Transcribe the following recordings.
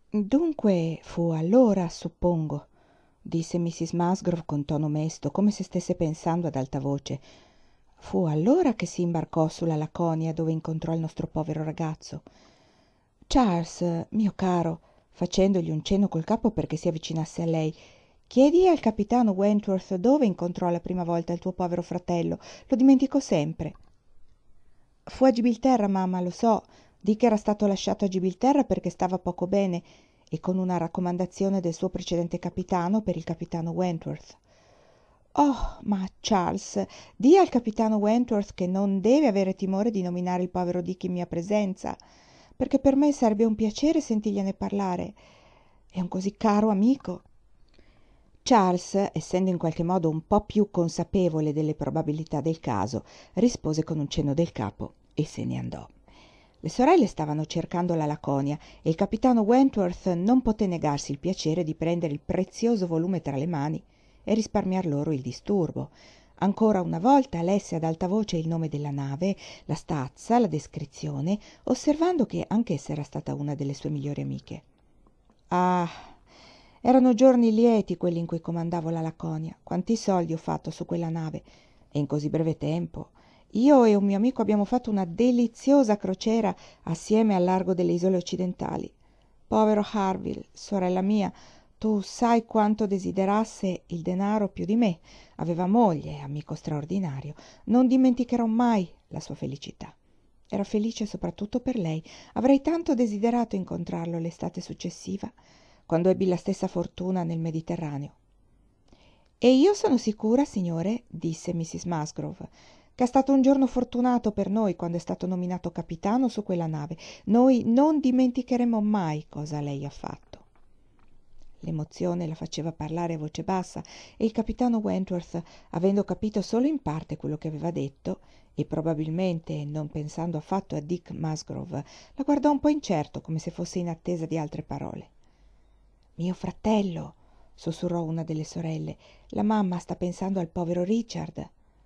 Dunque fu allora, suppongo, disse Mrs. Musgrove con tono mesto, come se stesse pensando ad alta voce. Fu allora che si imbarcò sulla Laconia, dove incontrò il nostro povero ragazzo. Charles, mio caro, facendogli un cenno col capo perché si avvicinasse a lei, chiedi al capitano Wentworth dove incontrò la prima volta il tuo povero fratello. Lo dimentico sempre. Fu a Gibilterra, mamma, lo so. Di che era stato lasciato a Gibilterra perché stava poco bene e con una raccomandazione del suo precedente capitano per il capitano Wentworth. Oh, ma Charles, di al capitano Wentworth che non deve avere timore di nominare il povero Dick in mia presenza, perché per me sarebbe un piacere sentirgliene parlare. È un così caro amico. Charles, essendo in qualche modo un po' più consapevole delle probabilità del caso, rispose con un cenno del capo e se ne andò. Le sorelle stavano cercando la Laconia e il capitano Wentworth non poté negarsi il piacere di prendere il prezioso volume tra le mani e risparmiar loro il disturbo. Ancora una volta lesse ad alta voce il nome della nave, la stazza, la descrizione, osservando che anch'essa era stata una delle sue migliori amiche. Ah, erano giorni lieti quelli in cui comandavo la Laconia. Quanti soldi ho fatto su quella nave e in così breve tempo. Io e un mio amico abbiamo fatto una deliziosa crociera assieme al largo delle isole occidentali. Povero Harville, sorella mia, tu sai quanto desiderasse il denaro più di me. Aveva moglie, amico straordinario. Non dimenticherò mai la sua felicità. Era felice soprattutto per lei. Avrei tanto desiderato incontrarlo l'estate successiva, quando ebbi la stessa fortuna nel Mediterraneo. E io sono sicura, signore, disse Mrs. Musgrove, che è stato un giorno fortunato per noi quando è stato nominato capitano su quella nave. Noi non dimenticheremo mai cosa lei ha fatto. L'emozione la faceva parlare a voce bassa e il capitano Wentworth, avendo capito solo in parte quello che aveva detto e probabilmente non pensando affatto a Dick Musgrove, la guardò un po' incerto, come se fosse in attesa di altre parole. Mio fratello, sussurrò una delle sorelle, la mamma sta pensando al povero Richard.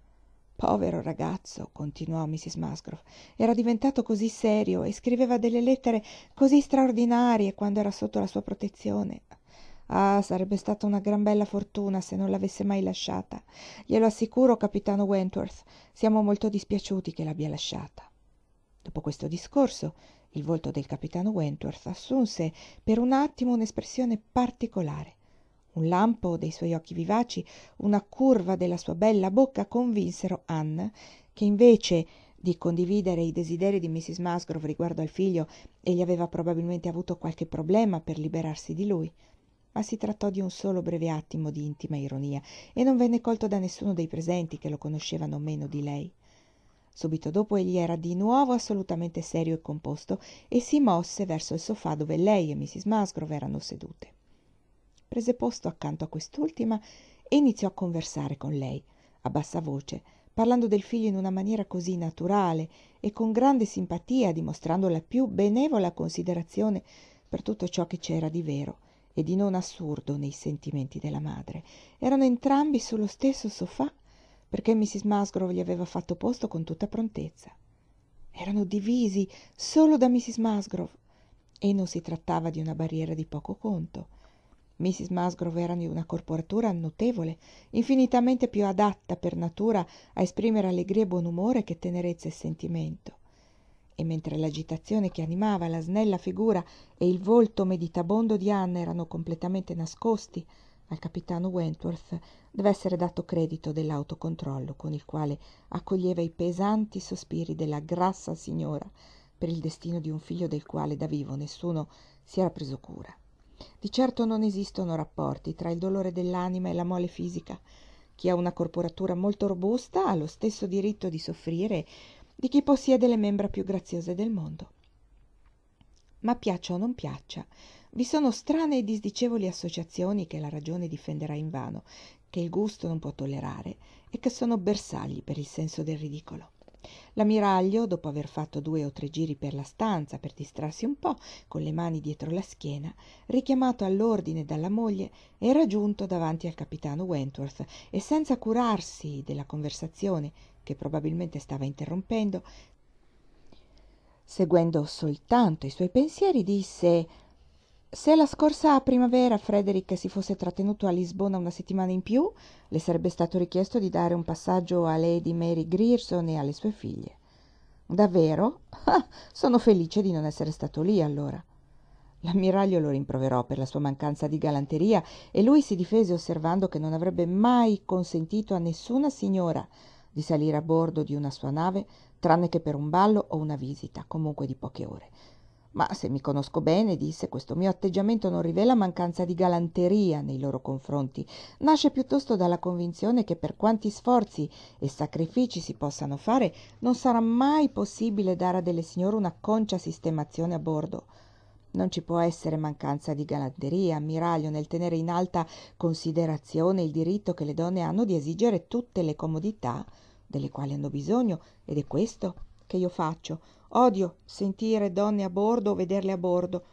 Povero ragazzo, continuò Mrs. Musgrove, era diventato così serio e scriveva delle lettere così straordinarie quando era sotto la sua protezione. Ah, sarebbe stata una gran bella fortuna se non l'avesse mai lasciata. Glielo assicuro, capitano Wentworth, siamo molto dispiaciuti che l'abbia lasciata. Dopo questo discorso, il volto del capitano Wentworth assunse per un attimo un'espressione particolare. Un lampo dei suoi occhi vivaci, una curva della sua bella bocca convinsero Anne che invece di condividere i desideri di Mrs. Musgrove riguardo al figlio, egli aveva probabilmente avuto qualche problema per liberarsi di lui. Ma si trattò di un solo breve attimo di intima ironia e non venne colto da nessuno dei presenti che lo conoscevano meno di lei. Subito dopo egli era di nuovo assolutamente serio e composto e si mosse verso il sofà dove lei e Mrs. Musgrove erano sedute. Prese posto accanto a quest'ultima e iniziò a conversare con lei, a bassa voce, parlando del figlio in una maniera così naturale e con grande simpatia, dimostrando la più benevola considerazione per tutto ciò che c'era di vero e di non assurdo nei sentimenti della madre. Erano entrambi sullo stesso sofà perché Mrs. Musgrove gli aveva fatto posto con tutta prontezza. Erano divisi solo da Mrs. Musgrove e non si trattava di una barriera di poco conto. Mrs. Musgrove era di una corporatura notevole, infinitamente più adatta per natura a esprimere allegria e buon umore che tenerezza e sentimento. E mentre l'agitazione che animava la snella figura e il volto meditabondo di Anna erano completamente nascosti, al capitano Wentworth deve essere dato credito dell'autocontrollo con il quale accoglieva i pesanti sospiri della grassa signora per il destino di un figlio del quale da vivo nessuno si era preso cura. Di certo non esistono rapporti tra il dolore dell'anima e la mole fisica. Chi ha una corporatura molto robusta ha lo stesso diritto di soffrire di chi possiede le membra più graziose del mondo. Ma piaccia o non piaccia, vi sono strane e disdicevoli associazioni che la ragione difenderà invano, che il gusto non può tollerare e che sono bersagli per il senso del ridicolo. L'ammiraglio, dopo aver fatto 2 o 3 giri per la stanza per distrarsi un po', con le mani dietro la schiena, richiamato all'ordine dalla moglie, era giunto davanti al capitano Wentworth e senza curarsi della conversazione che probabilmente stava interrompendo, seguendo soltanto i suoi pensieri, disse: Se la scorsa primavera Frederick si fosse trattenuto a Lisbona una settimana in più, le sarebbe stato richiesto di dare un passaggio a Lady Mary Grierson e alle sue figlie. Davvero? Ah, sono felice di non essere stato lì allora. L'ammiraglio lo rimproverò per la sua mancanza di galanteria e lui si difese osservando che non avrebbe mai consentito a nessuna signora di salire a bordo di una sua nave tranne che per un ballo o una visita, comunque di poche ore. Ma se mi conosco bene, disse, questo mio atteggiamento non rivela mancanza di galanteria nei loro confronti. Nasce piuttosto dalla convinzione che per quanti sforzi e sacrifici si possano fare, non sarà mai possibile dare a delle signore una concia sistemazione a bordo. Non ci può essere mancanza di galanteria, ammiraglio, nel tenere in alta considerazione il diritto che le donne hanno di esigere tutte le comodità delle quali hanno bisogno, ed è questo che io faccio. Odio sentire donne a bordo o vederle a bordo,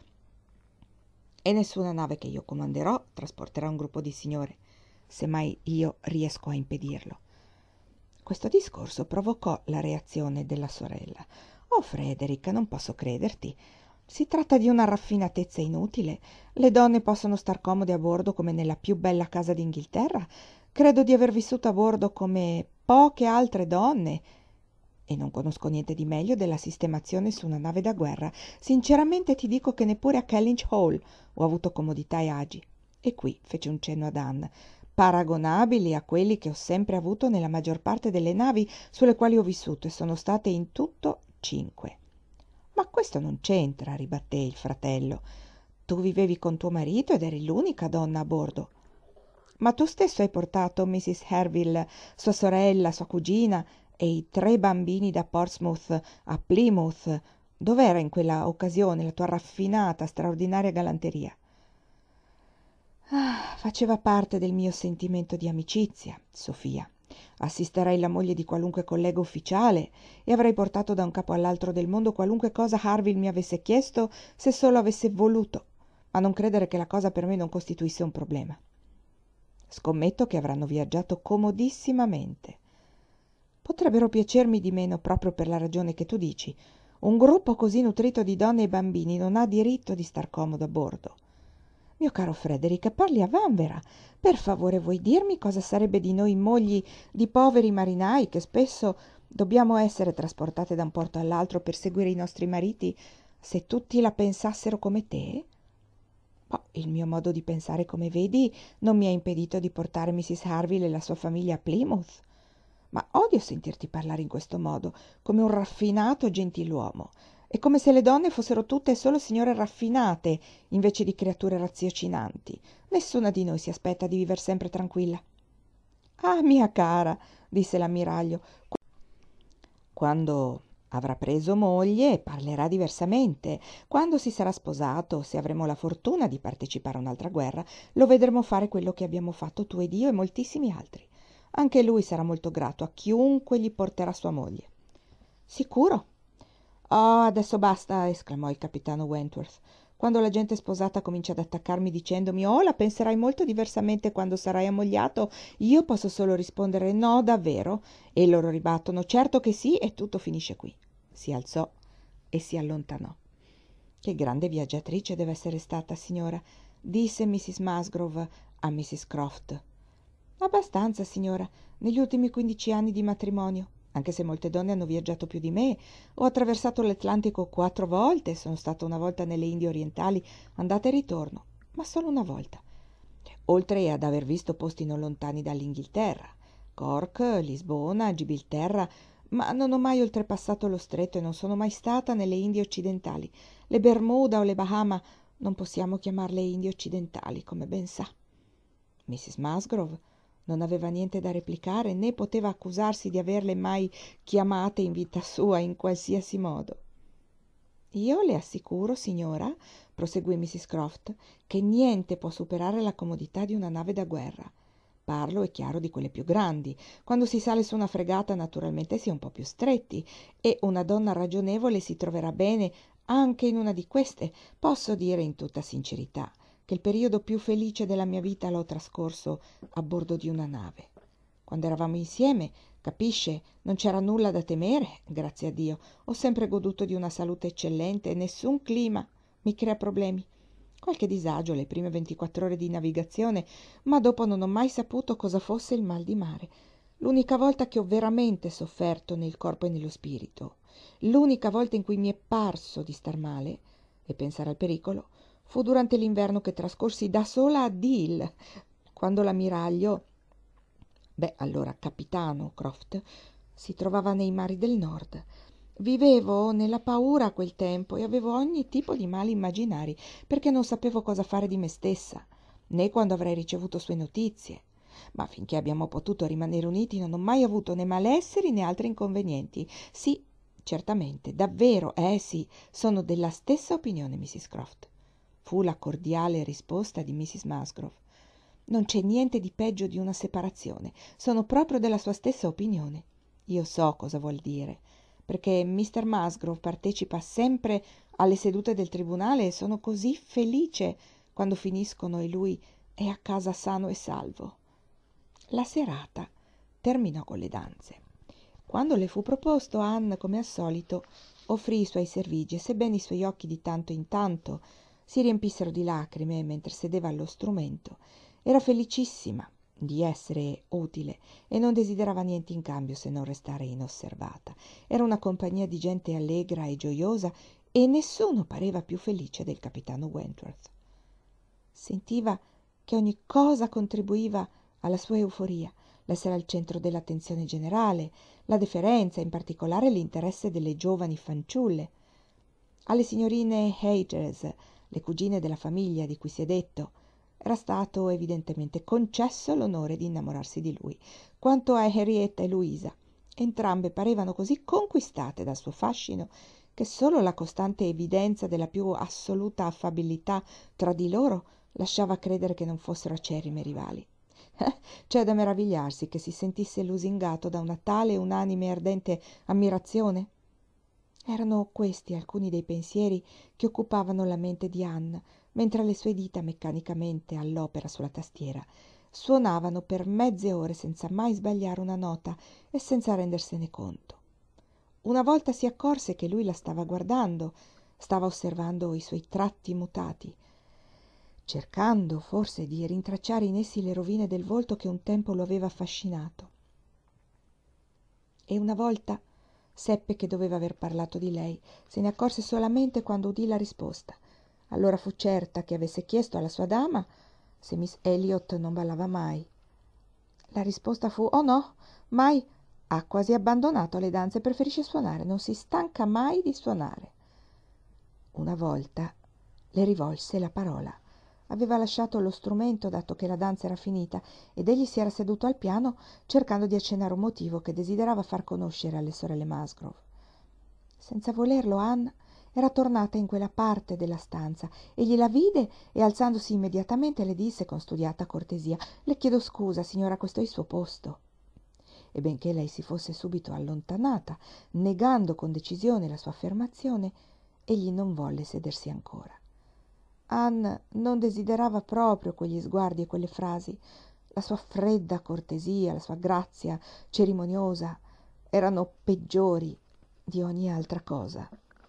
e nessuna nave che io comanderò trasporterà un gruppo di signore, se mai io riesco a impedirlo. Questo discorso provocò la reazione della sorella. «Oh, Frederick, non posso crederti. Si tratta di una raffinatezza inutile. Le donne possono star comode a bordo come nella più bella casa d'Inghilterra. Credo di aver vissuto a bordo come poche altre donne e non conosco niente di meglio della sistemazione su una nave da guerra. Sinceramente ti dico che neppure a Kellynch Hall ho avuto comodità e agi». E qui fece un cenno ad Anne, paragonabili a quelli che ho sempre avuto nella maggior parte delle navi sulle quali ho vissuto, e sono state in tutto 5. «Ma questo non c'entra», ribatté il fratello. «Tu vivevi con tuo marito ed eri l'unica donna a bordo». «Ma tu stesso hai portato Mrs. Herville, sua sorella, sua cugina e i 3 bambini da Portsmouth a Plymouth. Dov'era in quella occasione la tua raffinata, straordinaria galanteria?» «Ah, faceva parte del mio sentimento di amicizia, Sofia. Assisterei la moglie di qualunque collega ufficiale e avrei portato da un capo all'altro del mondo qualunque cosa Harville mi avesse chiesto, se solo avesse voluto, ma non credere che la cosa per me non costituisse un problema. Scommetto che avranno viaggiato comodissimamente. Potrebbero piacermi di meno proprio per la ragione che tu dici. Un gruppo così nutrito di donne e bambini non ha diritto di star comodo a bordo. Mio caro Frederick, parli a vanvera. Per favore, vuoi dirmi cosa sarebbe di noi mogli di poveri marinai che spesso dobbiamo essere trasportate da un porto all'altro per seguire i nostri mariti, se tutti la pensassero come te?» «Oh, il mio modo di pensare, come vedi, non mi ha impedito di portare Mrs. Harville e la sua famiglia a Plymouth. Ma odio sentirti parlare in questo modo, come un raffinato gentiluomo. È come se le donne fossero tutte e solo signore raffinate, invece di creature raziocinanti. Nessuna di noi si aspetta di viver sempre tranquilla». «Ah, mia cara», disse l'ammiraglio, «quando avrà preso moglie parlerà diversamente. Quando si sarà sposato, se avremo la fortuna di partecipare a un'altra guerra, lo vedremo fare quello che abbiamo fatto tu ed io e moltissimi altri. Anche lui sarà molto grato a chiunque gli porterà sua moglie». «Sicuro?» «Oh, adesso basta», esclamò il capitano Wentworth. «Quando la gente sposata comincia ad attaccarmi dicendomi «Oh, la penserai molto diversamente quando sarai ammogliato», io posso solo rispondere «No, davvero?» e loro ribattono «Certo che sì», e tutto finisce qui». Si alzò e si allontanò. «Che grande viaggiatrice deve essere stata, signora», disse Mrs. Musgrove a Mrs. Croft. «Abbastanza, signora, negli ultimi 15 anni di matrimonio. Anche se molte donne hanno viaggiato più di me. Ho attraversato l'Atlantico 4 volte, sono stata una volta nelle Indie Orientali, andata e ritorno, ma solo una volta. Oltre ad aver visto posti non lontani dall'Inghilterra, Cork, Lisbona, Gibilterra, ma non ho mai oltrepassato lo stretto e non sono mai stata nelle Indie Occidentali. Le Bermuda o le Bahama non possiamo chiamarle Indie Occidentali, come ben sa». Mrs. Musgrove non aveva niente da replicare, né poteva accusarsi di averle mai chiamate in vita sua in qualsiasi modo. «Io le assicuro, signora», proseguì Mrs. Croft, «che niente può superare la comodità di una nave da guerra. Parlo, è chiaro, di quelle più grandi. Quando si sale su una fregata naturalmente si è un po' più stretti, e una donna ragionevole si troverà bene anche in una di queste. Posso dire in tutta sincerità che il periodo più felice della mia vita l'ho trascorso a bordo di una nave. Quando eravamo insieme, capisce, non c'era nulla da temere, grazie a Dio. Ho sempre goduto di una salute eccellente e nessun clima mi crea problemi. Qualche disagio le prime 24 ore di navigazione, ma dopo non ho mai saputo cosa fosse il mal di mare. L'unica volta che ho veramente sofferto nel corpo e nello spirito, l'unica volta in cui mi è parso di star male e pensare al pericolo, fu durante l'inverno che trascorsi da sola a Deal, quando l'ammiraglio, allora capitano Croft, si trovava nei mari del nord. Vivevo nella paura a quel tempo e avevo ogni tipo di mali immaginari, perché non sapevo cosa fare di me stessa, né quando avrei ricevuto sue notizie. Ma finché abbiamo potuto rimanere uniti non ho mai avuto né malesseri né altri inconvenienti. Sì, certamente, davvero, sì, sono della stessa opinione, Mrs. Croft. Fu la cordiale risposta di Mrs. Musgrove. Non c'è niente di peggio di una separazione. Sono proprio della sua stessa opinione. Io so cosa vuol dire, perché Mr. Musgrove partecipa sempre alle sedute del tribunale e sono così felice quando finiscono e lui è a casa sano e salvo. La serata terminò con le danze. Quando le fu proposto, Anne, come al solito, offrì i suoi servigi e sebbene i suoi occhi di tanto in tanto si riempissero di lacrime mentre sedeva allo strumento, era felicissima di essere utile e non desiderava niente in cambio se non restare inosservata. Era una compagnia di gente allegra e gioiosa e nessuno pareva più felice del capitano Wentworth. Sentiva che ogni cosa contribuiva alla sua euforia, l'essere al centro dell'attenzione generale, la deferenza, in particolare l'interesse delle giovani fanciulle. Alle signorine Hayters, le cugine della famiglia di cui si è detto, era stato evidentemente concesso l'onore di innamorarsi di lui, quanto a Henrietta e Luisa. Entrambe parevano così conquistate dal suo fascino che solo la costante evidenza della più assoluta affabilità tra di loro lasciava credere che non fossero acerrime rivali. C'è da meravigliarsi che si sentisse lusingato da una tale unanime e ardente ammirazione. Erano questi alcuni dei pensieri che occupavano la mente di Anne, mentre le sue dita, meccanicamente all'opera sulla tastiera, suonavano per mezze ore senza mai sbagliare una nota e senza rendersene conto. Una volta si accorse che lui la stava guardando, stava osservando i suoi tratti mutati, cercando forse di rintracciare in essi le rovine del volto che un tempo lo aveva affascinato. E una volta seppe che doveva aver parlato di lei, se ne accorse solamente quando udì la risposta. Allora fu certa che avesse chiesto alla sua dama se Miss Elliot non ballava mai. La risposta fu: «Oh no, mai. Ha quasi abbandonato le danze, preferisce suonare, non si stanca mai di suonare». Una volta le rivolse la parola. Aveva lasciato lo strumento dato che la danza era finita ed egli si era seduto al piano cercando di accennare un motivo che desiderava far conoscere alle sorelle Musgrove. Senza volerlo, Anne era tornata in quella parte della stanza. Egli la vide e, alzandosi immediatamente, le disse con studiata cortesia: «Le chiedo scusa, signora, questo è il suo posto». E benché lei si fosse subito allontanata, negando con decisione la sua affermazione, egli non volle sedersi ancora. Anne non desiderava proprio quegli sguardi e quelle frasi. La sua fredda cortesia, la sua grazia cerimoniosa erano peggiori di ogni altra cosa.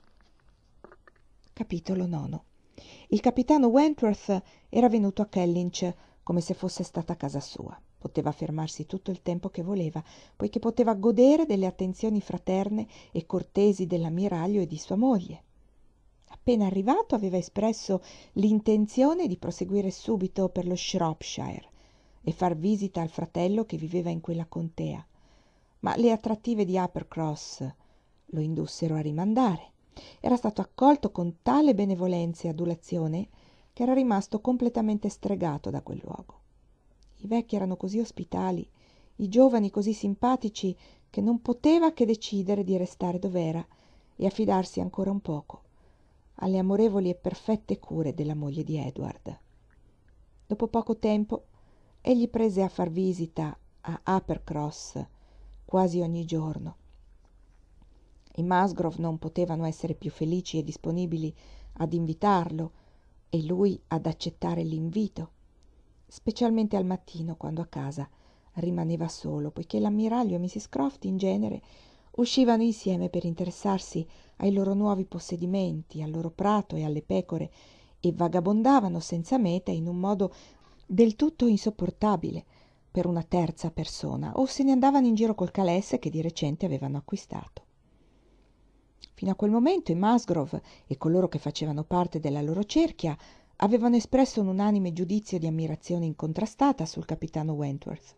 Capitolo 9. Il capitano Wentworth era venuto a Kellynch come se fosse stata casa sua. Poteva fermarsi tutto il tempo che voleva, poiché poteva godere delle attenzioni fraterne e cortesi dell'ammiraglio e di sua moglie. Appena arrivato aveva espresso l'intenzione di proseguire subito per lo Shropshire e far visita al fratello che viveva in quella contea, ma le attrattive di Uppercross lo indussero a rimandare. Era stato accolto con tale benevolenza e adulazione che era rimasto completamente stregato da quel luogo. I vecchi erano così ospitali, i giovani così simpatici, che non poteva che decidere di restare dov'era e affidarsi ancora un poco alle amorevoli e perfette cure della moglie di Edward. Dopo poco tempo egli prese a far visita a Uppercross quasi ogni giorno. I Musgrove non potevano essere più felici e disponibili ad invitarlo e lui ad accettare l'invito, specialmente al mattino, quando a casa rimaneva solo, poiché l'ammiraglio e Mrs. Croft in genere uscivano insieme per interessarsi ai loro nuovi possedimenti, al loro prato e alle pecore, e vagabondavano senza meta in un modo del tutto insopportabile per una terza persona, o se ne andavano in giro col calesse che di recente avevano acquistato. Fino a quel momento i Musgrove e coloro che facevano parte della loro cerchia avevano espresso un unanime giudizio di ammirazione incontrastata sul capitano Wentworth.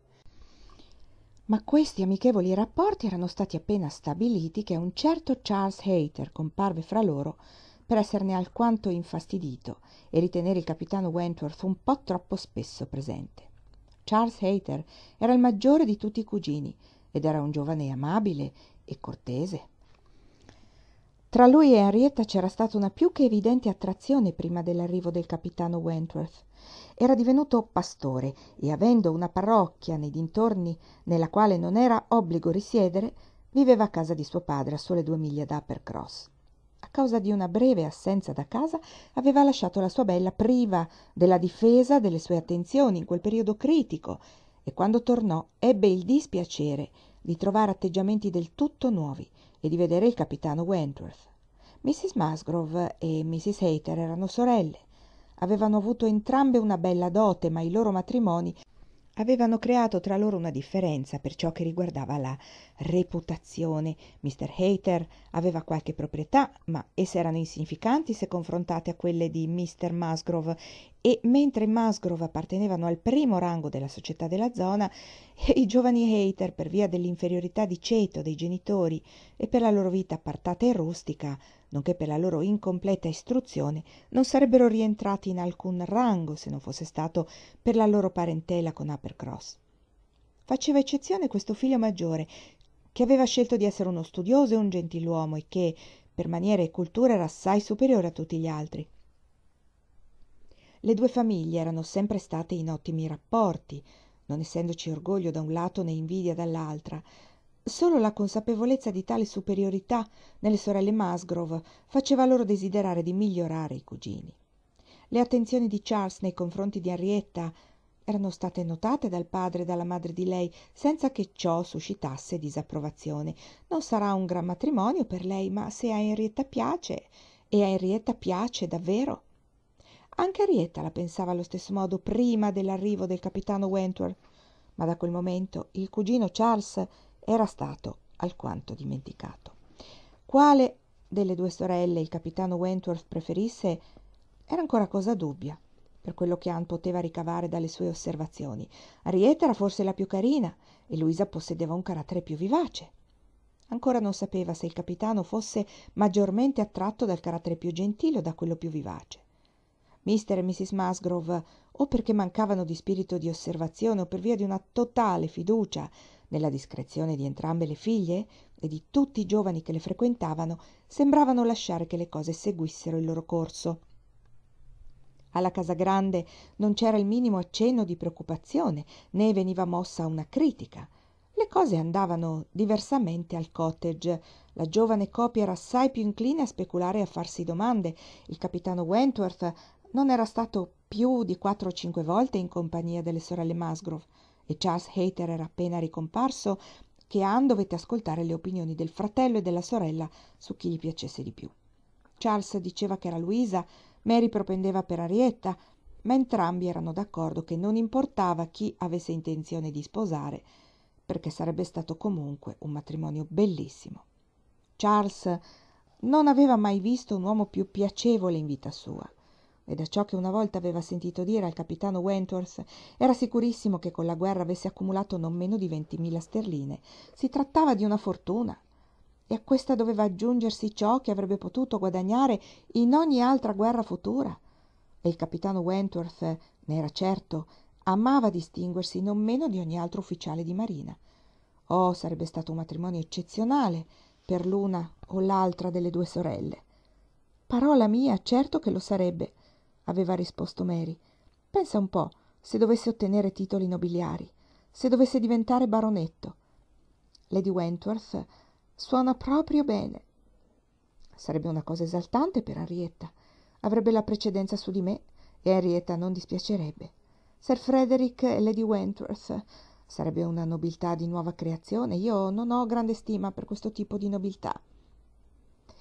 Ma questi amichevoli rapporti erano stati appena stabiliti che un certo Charles Hayter comparve fra loro per esserne alquanto infastidito e ritenere il capitano Wentworth un po' troppo spesso presente. Charles Hayter era il maggiore di tutti i cugini ed era un giovane amabile e cortese. Tra lui e Henrietta c'era stata una più che evidente attrazione prima dell'arrivo del capitano Wentworth. Era divenuto pastore e, avendo una parrocchia nei dintorni nella quale non era obbligo risiedere, viveva a casa di suo padre a sole 2 miglia da Uppercross. A causa di una breve assenza da casa aveva lasciato la sua bella priva della difesa delle sue attenzioni in quel periodo critico e quando tornò ebbe il dispiacere di trovare atteggiamenti del tutto nuovi e di vedere il capitano Wentworth. Mrs. Musgrove e Mrs. Hayter erano sorelle. Avevano avuto entrambe una bella dote, ma i loro matrimoni avevano creato tra loro una differenza per ciò che riguardava la reputazione. Mr. Hayter aveva qualche proprietà, ma esse erano insignificanti se confrontate a quelle di Mr. Musgrove, e mentre i Musgrove appartenevano al primo rango della società della zona, i giovani Hayter, per via dell'inferiorità di ceto dei genitori e per la loro vita appartata e rustica, nonché per la loro incompleta istruzione, non sarebbero rientrati in alcun rango se non fosse stato per la loro parentela con Uppercross. Faceva eccezione questo figlio maggiore, che aveva scelto di essere uno studioso e un gentiluomo e che, per maniere e cultura, era assai superiore a tutti gli altri. Le due famiglie erano sempre state in ottimi rapporti, non essendoci orgoglio da un lato né invidia dall'altra. Solo la consapevolezza di tale superiorità nelle sorelle Musgrove faceva loro desiderare di migliorare i cugini. Le attenzioni di Charles nei confronti di Henrietta erano state notate dal padre e dalla madre di lei, senza che ciò suscitasse disapprovazione. Non sarà un gran matrimonio per lei, ma se a Henrietta piace, e a Henrietta piace davvero. Anche Henrietta la pensava allo stesso modo prima dell'arrivo del capitano Wentworth, ma da quel momento il cugino Charles era stato alquanto dimenticato. Quale delle due sorelle il capitano Wentworth preferisse era ancora cosa dubbia, per quello che Anne poteva ricavare dalle sue osservazioni. Henrietta era forse la più carina e Luisa possedeva un carattere più vivace. Ancora non sapeva se il capitano fosse maggiormente attratto dal carattere più gentile o da quello più vivace. Mr. e Mrs. Musgrove, o perché mancavano di spirito di osservazione o per via di una totale fiducia nella discrezione di entrambe le figlie e di tutti i giovani che le frequentavano, sembravano lasciare che le cose seguissero il loro corso. Alla casa grande non c'era il minimo accenno di preoccupazione, né veniva mossa una critica. Le cose andavano diversamente al cottage. La giovane coppia era assai più incline a speculare e a farsi domande. Il capitano Wentworth non era stato più di 4 o 5 volte in compagnia delle sorelle Musgrove e Charles Hayter era appena ricomparso che Anne dovette ascoltare le opinioni del fratello e della sorella su chi gli piacesse di più. Charles diceva che era Luisa, Mary propendeva per Henrietta, ma entrambi erano d'accordo che non importava chi avesse intenzione di sposare, perché sarebbe stato comunque un matrimonio bellissimo. Charles non aveva mai visto un uomo più piacevole in vita sua, e da ciò che una volta aveva sentito dire al capitano Wentworth era sicurissimo che con la guerra avesse accumulato non meno di 20.000 sterline. Si trattava di una fortuna, e a questa doveva aggiungersi ciò che avrebbe potuto guadagnare in ogni altra guerra futura. E il capitano Wentworth, ne era certo, amava distinguersi non meno di ogni altro ufficiale di marina. Oh, sarebbe stato un matrimonio eccezionale per l'una o l'altra delle due sorelle. Parola mia, certo che lo sarebbe, aveva risposto Mary. Pensa un po', se dovesse ottenere titoli nobiliari, se dovesse diventare baronetto. Lady Wentworth suona proprio bene. Sarebbe una cosa esaltante per Henrietta. Avrebbe la precedenza su di me e Henrietta non dispiacerebbe. Sir Frederick e Lady Wentworth sarebbe una nobiltà di nuova creazione. Io non ho grande stima per questo tipo di nobiltà.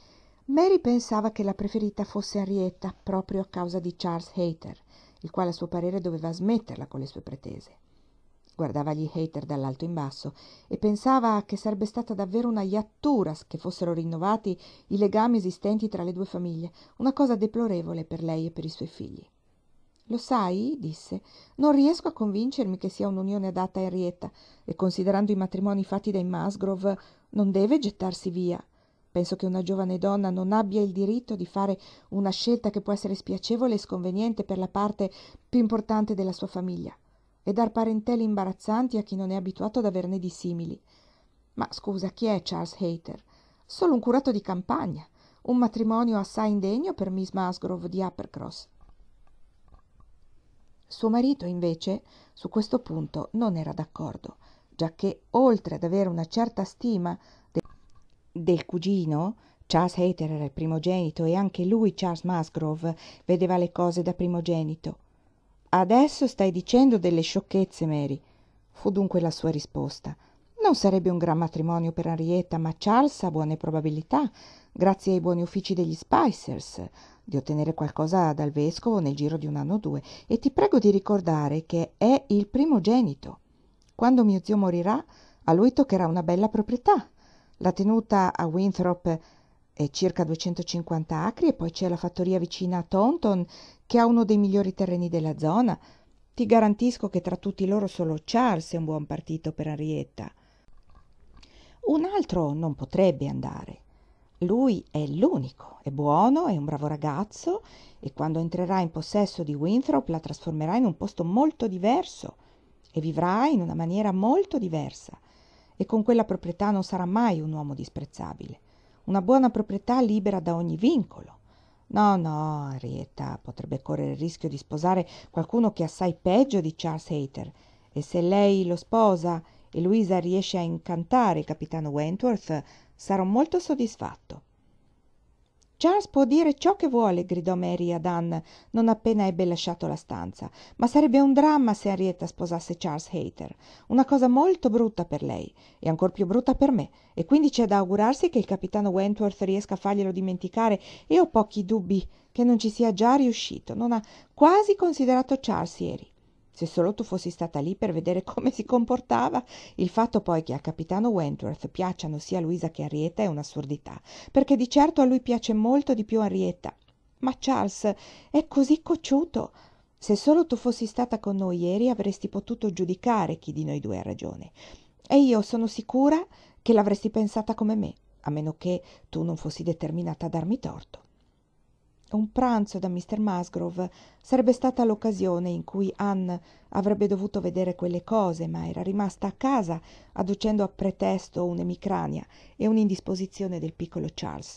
Mary pensava che la preferita fosse Henrietta proprio a causa di Charles Hayter, il quale a suo parere doveva smetterla con le sue pretese. Guardava gli Hayter dall'alto in basso e pensava che sarebbe stata davvero una iattura che fossero rinnovati i legami esistenti tra le due famiglie, una cosa deplorevole per lei e per i suoi figli. «Lo sai», disse, «non riesco a convincermi che sia un'unione adatta a Henrietta e, considerando i matrimoni fatti dai Musgrove, non deve gettarsi via. Penso che una giovane donna non abbia il diritto di fare una scelta che può essere spiacevole e sconveniente per la parte più importante della sua famiglia e dar parenteli imbarazzanti a chi non è abituato ad averne di simili. Ma scusa, chi è Charles Hayter? Solo un curato di campagna, un matrimonio assai indegno per Miss Musgrove di Uppercross». Suo marito, invece, su questo punto non era d'accordo, giacché, oltre ad avere una certa stima del cugino, Charles Hayter era il primogenito e anche lui, Charles Musgrove, vedeva le cose da primogenito. «Adesso stai dicendo delle sciocchezze, Mary», fu dunque la sua risposta. «Non sarebbe un gran matrimonio per Henrietta, ma Charles ha buone probabilità, grazie ai buoni uffici degli Spicers, di ottenere qualcosa dal vescovo nel giro di un anno o due, e ti prego di ricordare che è il primogenito. Quando mio zio morirà, a lui toccherà una bella proprietà. La tenuta a Winthrop è circa 250 acri e poi c'è la fattoria vicina a Taunton, che ha uno dei migliori terreni della zona. Ti garantisco che tra tutti loro solo Charles è un buon partito per Henrietta. Un altro non potrebbe andare. Lui è l'unico, è buono, è un bravo ragazzo e quando entrerà in possesso di Winthrop la trasformerà in un posto molto diverso e vivrà in una maniera molto diversa. E con quella proprietà non sarà mai un uomo disprezzabile. Una buona proprietà libera da ogni vincolo. No, no, Henrietta potrebbe correre il rischio di sposare qualcuno che è assai peggio di Charles Hayter, e se lei lo sposa e Louisa riesce a incantare il capitano Wentworth, sarò molto soddisfatto. Charles può dire ciò che vuole, gridò Mary ad Anne non appena ebbe lasciato la stanza, ma sarebbe un dramma se Henrietta sposasse Charles Hayter, una cosa molto brutta per lei e ancor più brutta per me, e quindi c'è da augurarsi che il capitano Wentworth riesca a farglielo dimenticare, e ho pochi dubbi che non ci sia già riuscito. Non ha quasi considerato Charles ieri. Se solo tu fossi stata lì per vedere come si comportava. Il fatto poi che al capitano Wentworth piacciono sia Luisa che Henrietta è un'assurdità, perché di certo a lui piace molto di più Henrietta. Ma Charles è così cocciuto. Se solo tu fossi stata con noi ieri avresti potuto giudicare chi di noi due ha ragione. E io sono sicura che l'avresti pensata come me, a meno che tu non fossi determinata a darmi torto. Un pranzo da Mr. Musgrove sarebbe stata l'occasione in cui Anne avrebbe dovuto vedere quelle cose, ma era rimasta a casa adducendo a pretesto un'emicrania e un'indisposizione del piccolo Charles.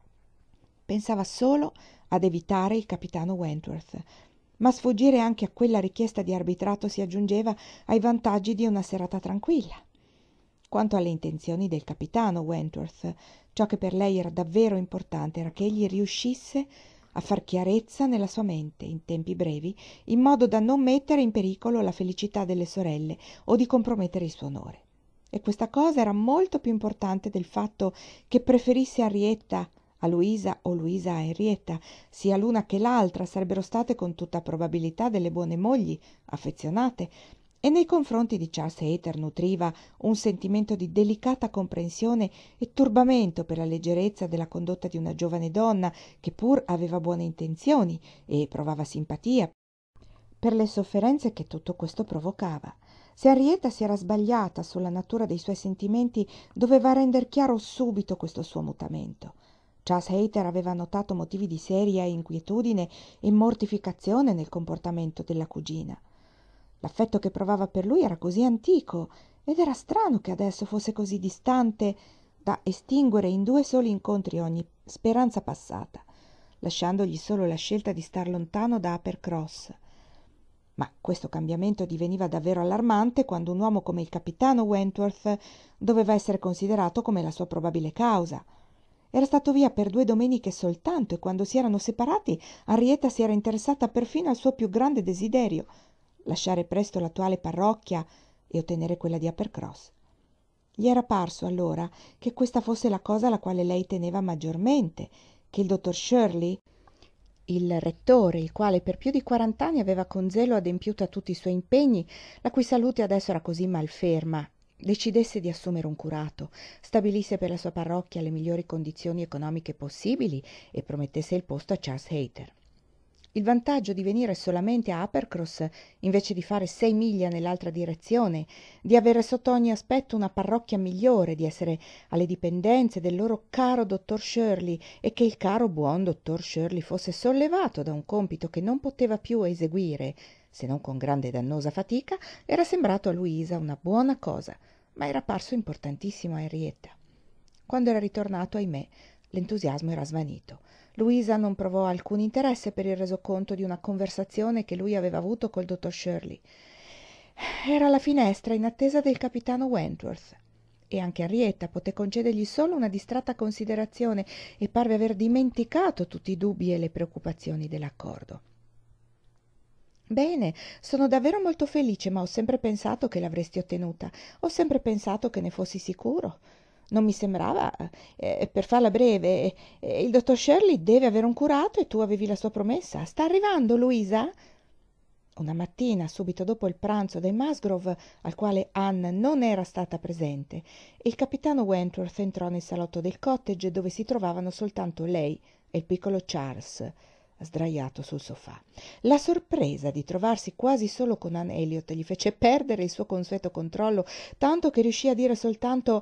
Pensava solo ad evitare il capitano Wentworth, ma sfuggire anche a quella richiesta di arbitrato si aggiungeva ai vantaggi di una serata tranquilla. Quanto alle intenzioni del capitano Wentworth, ciò che per lei era davvero importante era che egli riuscisse a far chiarezza nella sua mente in tempi brevi, in modo da non mettere in pericolo la felicità delle sorelle o di compromettere il suo onore. E questa cosa era molto più importante del fatto che preferisse Henrietta a Luisa o Luisa a Henrietta. Sia l'una che l'altra sarebbero state con tutta probabilità delle buone mogli, affezionate, e nei confronti di Charles Hayter nutriva un sentimento di delicata comprensione e turbamento per la leggerezza della condotta di una giovane donna che pur aveva buone intenzioni e provava simpatia per le sofferenze che tutto questo provocava. Se Henrietta si era sbagliata sulla natura dei suoi sentimenti, doveva render chiaro subito questo suo mutamento. Charles Hayter aveva notato motivi di seria inquietudine e mortificazione nel comportamento della cugina. L'affetto che provava per lui era così antico ed era strano che adesso fosse così distante da estinguere in 2 soli incontri ogni speranza passata, lasciandogli solo la scelta di star lontano da Uppercross. Ma questo cambiamento diveniva davvero allarmante quando un uomo come il capitano Wentworth doveva essere considerato come la sua probabile causa. Era stato via per 2 domeniche soltanto e quando si erano separati Henrietta si era interessata perfino al suo più grande desiderio, lasciare presto l'attuale parrocchia e ottenere quella di Uppercross. Gli era parso allora che questa fosse la cosa alla quale lei teneva maggiormente, che il dottor Shirley, il rettore, il quale per più di 40 anni aveva con zelo adempiuto a tutti i suoi impegni, la cui salute adesso era così malferma, decidesse di assumere un curato, stabilisse per la sua parrocchia le migliori condizioni economiche possibili e promettesse il posto a Charles Hayter. Il vantaggio di venire solamente a Uppercross invece di fare 6 miglia nell'altra direzione, di avere sotto ogni aspetto una parrocchia migliore, di essere alle dipendenze del loro caro dottor Shirley e che il caro buon dottor Shirley fosse sollevato da un compito che non poteva più eseguire, se non con grande e dannosa fatica, era sembrato a Luisa una buona cosa, ma era parso importantissimo a Henrietta. Quando era ritornato, ahimè, l'entusiasmo era svanito. Luisa non provò alcun interesse per il resoconto di una conversazione che lui aveva avuto col dottor Shirley. Era alla finestra in attesa del capitano Wentworth e anche Henrietta poté concedergli solo una distratta considerazione e parve aver dimenticato tutti i dubbi e le preoccupazioni dell'accordo. Bene, sono davvero molto felice, ma ho sempre pensato che l'avresti ottenuta. Ho sempre pensato che ne fossi sicuro. Non mi sembrava, per farla breve, il dottor Shirley deve avere un curato e tu avevi la sua promessa. Sta arrivando, Luisa? Una mattina, subito dopo il pranzo dei Musgrove, al quale Anne non era stata presente, il capitano Wentworth entrò nel salotto del cottage dove si trovavano soltanto lei e il piccolo Charles, sdraiato sul sofà. La sorpresa di trovarsi quasi solo con Anne Elliot gli fece perdere il suo consueto controllo, tanto che riuscì a dire soltanto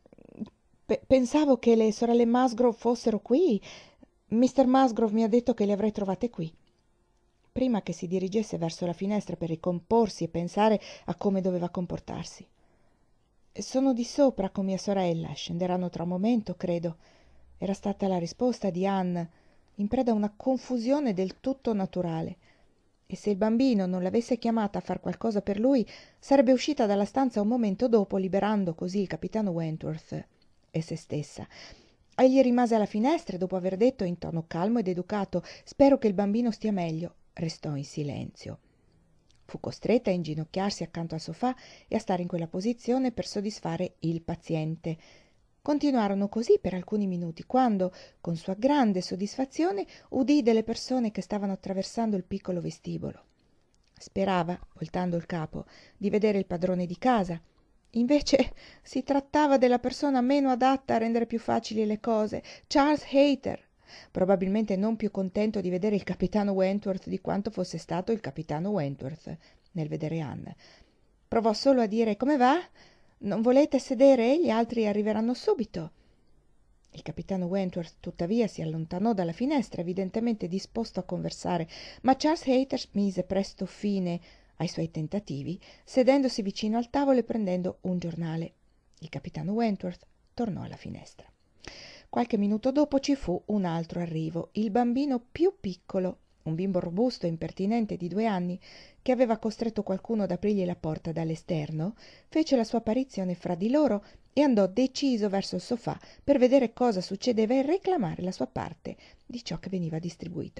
pensavo che le sorelle Musgrove fossero qui. Mr. Musgrove mi ha detto che le avrei trovate qui. Prima che si dirigesse verso la finestra per ricomporsi e pensare a come doveva comportarsi. Sono di sopra con mia sorella, scenderanno tra un momento, credo. Era stata la risposta di Anne, in preda a una confusione del tutto naturale. E se il bambino non l'avesse chiamata a far qualcosa per lui, sarebbe uscita dalla stanza un momento dopo, liberando così il capitano Wentworth e se stessa. Egli rimase alla finestra e dopo aver detto in tono calmo ed educato «Spero che il bambino stia meglio», restò in silenzio. Fu costretta a inginocchiarsi accanto al sofà e a stare in quella posizione per soddisfare il paziente. Continuarono così per alcuni minuti, quando, con sua grande soddisfazione, udì delle persone che stavano attraversando il piccolo vestibolo. Sperava, voltando il capo, di vedere il padrone di casa. Invece si trattava della persona meno adatta a rendere più facili le cose, Charles Hayter, probabilmente non più contento di vedere il capitano Wentworth di quanto fosse stato il capitano Wentworth nel vedere Anne. Provò solo a dire «Come va? Non volete sedere? Gli altri arriveranno subito». Il capitano Wentworth tuttavia si allontanò dalla finestra, evidentemente disposto a conversare, ma Charles Hayter mise presto fine ai suoi tentativi, sedendosi vicino al tavolo e prendendo un giornale. Il capitano Wentworth tornò alla finestra. Qualche minuto dopo ci fu un altro arrivo, il bambino più piccolo, un bimbo robusto e impertinente di 2 anni, che aveva costretto qualcuno ad aprirgli la porta dall'esterno, fece la sua apparizione fra di loro e andò deciso verso il sofà per vedere cosa succedeva e reclamare la sua parte di ciò che veniva distribuito.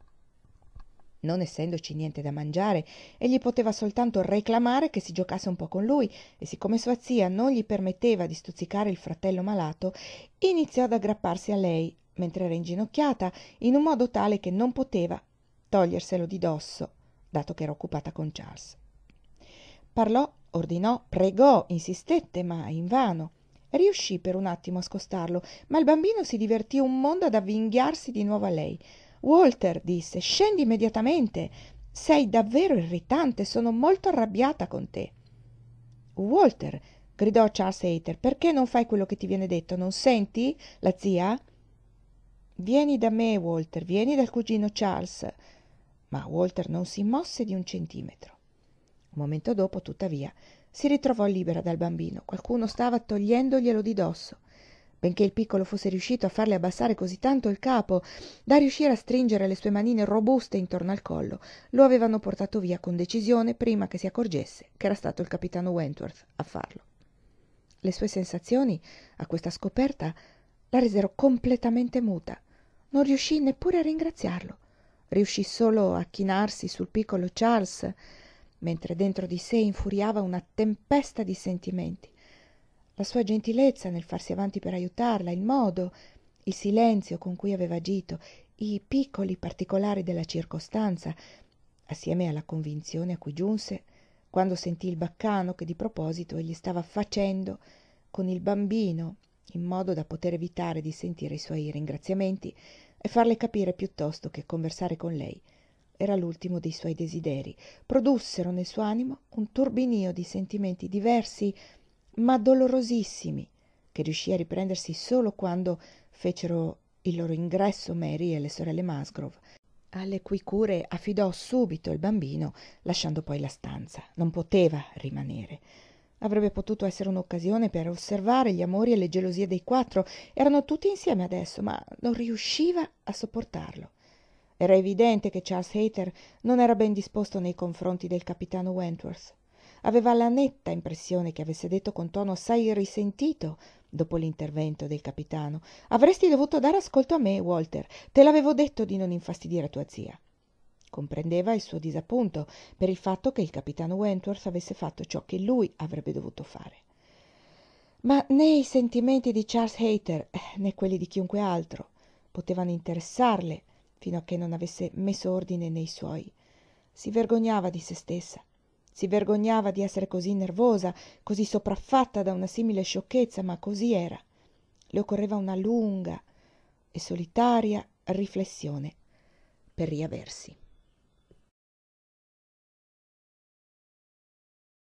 Non essendoci niente da mangiare, egli poteva soltanto reclamare che si giocasse un po' con lui, e siccome sua zia non gli permetteva di stuzzicare il fratello malato, iniziò ad aggrapparsi a lei, mentre era inginocchiata, in un modo tale che non poteva toglierselo di dosso, dato che era occupata con Charles. Parlò, ordinò, pregò, insistette, ma invano. Riuscì per un attimo a scostarlo, ma il bambino si divertì un mondo ad avvinghiarsi di nuovo a lei. «Walter», disse, «scendi immediatamente. Sei davvero irritante, sono molto arrabbiata con te». «Walter», gridò Charles Hayter, «perché non fai quello che ti viene detto? Non senti, la zia?» «Vieni da me, Walter, vieni dal cugino Charles». Ma Walter non si mosse di un centimetro. Un momento dopo, tuttavia, si ritrovò libera dal bambino. Qualcuno stava togliendoglielo di dosso. Benché il piccolo fosse riuscito a farle abbassare così tanto il capo da riuscire a stringere le sue manine robuste intorno al collo, lo avevano portato via con decisione prima che si accorgesse che era stato il capitano Wentworth a farlo. Le sue sensazioni a questa scoperta la resero completamente muta. Non riuscì neppure a ringraziarlo. Riuscì solo a chinarsi sul piccolo Charles, mentre dentro di sé infuriava una tempesta di sentimenti. La sua gentilezza nel farsi avanti per aiutarla, il modo il silenzio con cui aveva agito, i piccoli particolari della circostanza, assieme alla convinzione a cui giunse quando sentì il baccano che di proposito egli stava facendo con il bambino in modo da poter evitare di sentire i suoi ringraziamenti e farle capire piuttosto che conversare con lei era l'ultimo dei suoi desideri, produssero nel suo animo un turbinio di sentimenti diversi ma dolorosissimi, che riuscì a riprendersi solo quando fecero il loro ingresso Mary e le sorelle Musgrove, alle cui cure affidò subito il bambino, lasciando poi la stanza. Non poteva rimanere. Avrebbe potuto essere un'occasione per osservare gli amori e le gelosie dei quattro. Erano tutti insieme adesso, ma non riusciva a sopportarlo. Era evidente che Charles Hayter non era ben disposto nei confronti del capitano Wentworth. Aveva la netta impressione che avesse detto con tono assai risentito, dopo l'intervento del capitano: «Avresti dovuto dare ascolto a me, Walter. Te l'avevo detto di non infastidire tua zia». Comprendeva il suo disappunto per il fatto che il capitano Wentworth avesse fatto ciò che lui avrebbe dovuto fare. Ma né i sentimenti di Charles Hayter né quelli di chiunque altro potevano interessarle fino a che non avesse messo ordine nei suoi. Si vergognava di se stessa, si vergognava di essere così nervosa, così sopraffatta da una simile sciocchezza, ma così era. Le occorreva una lunga e solitaria riflessione per riaversi.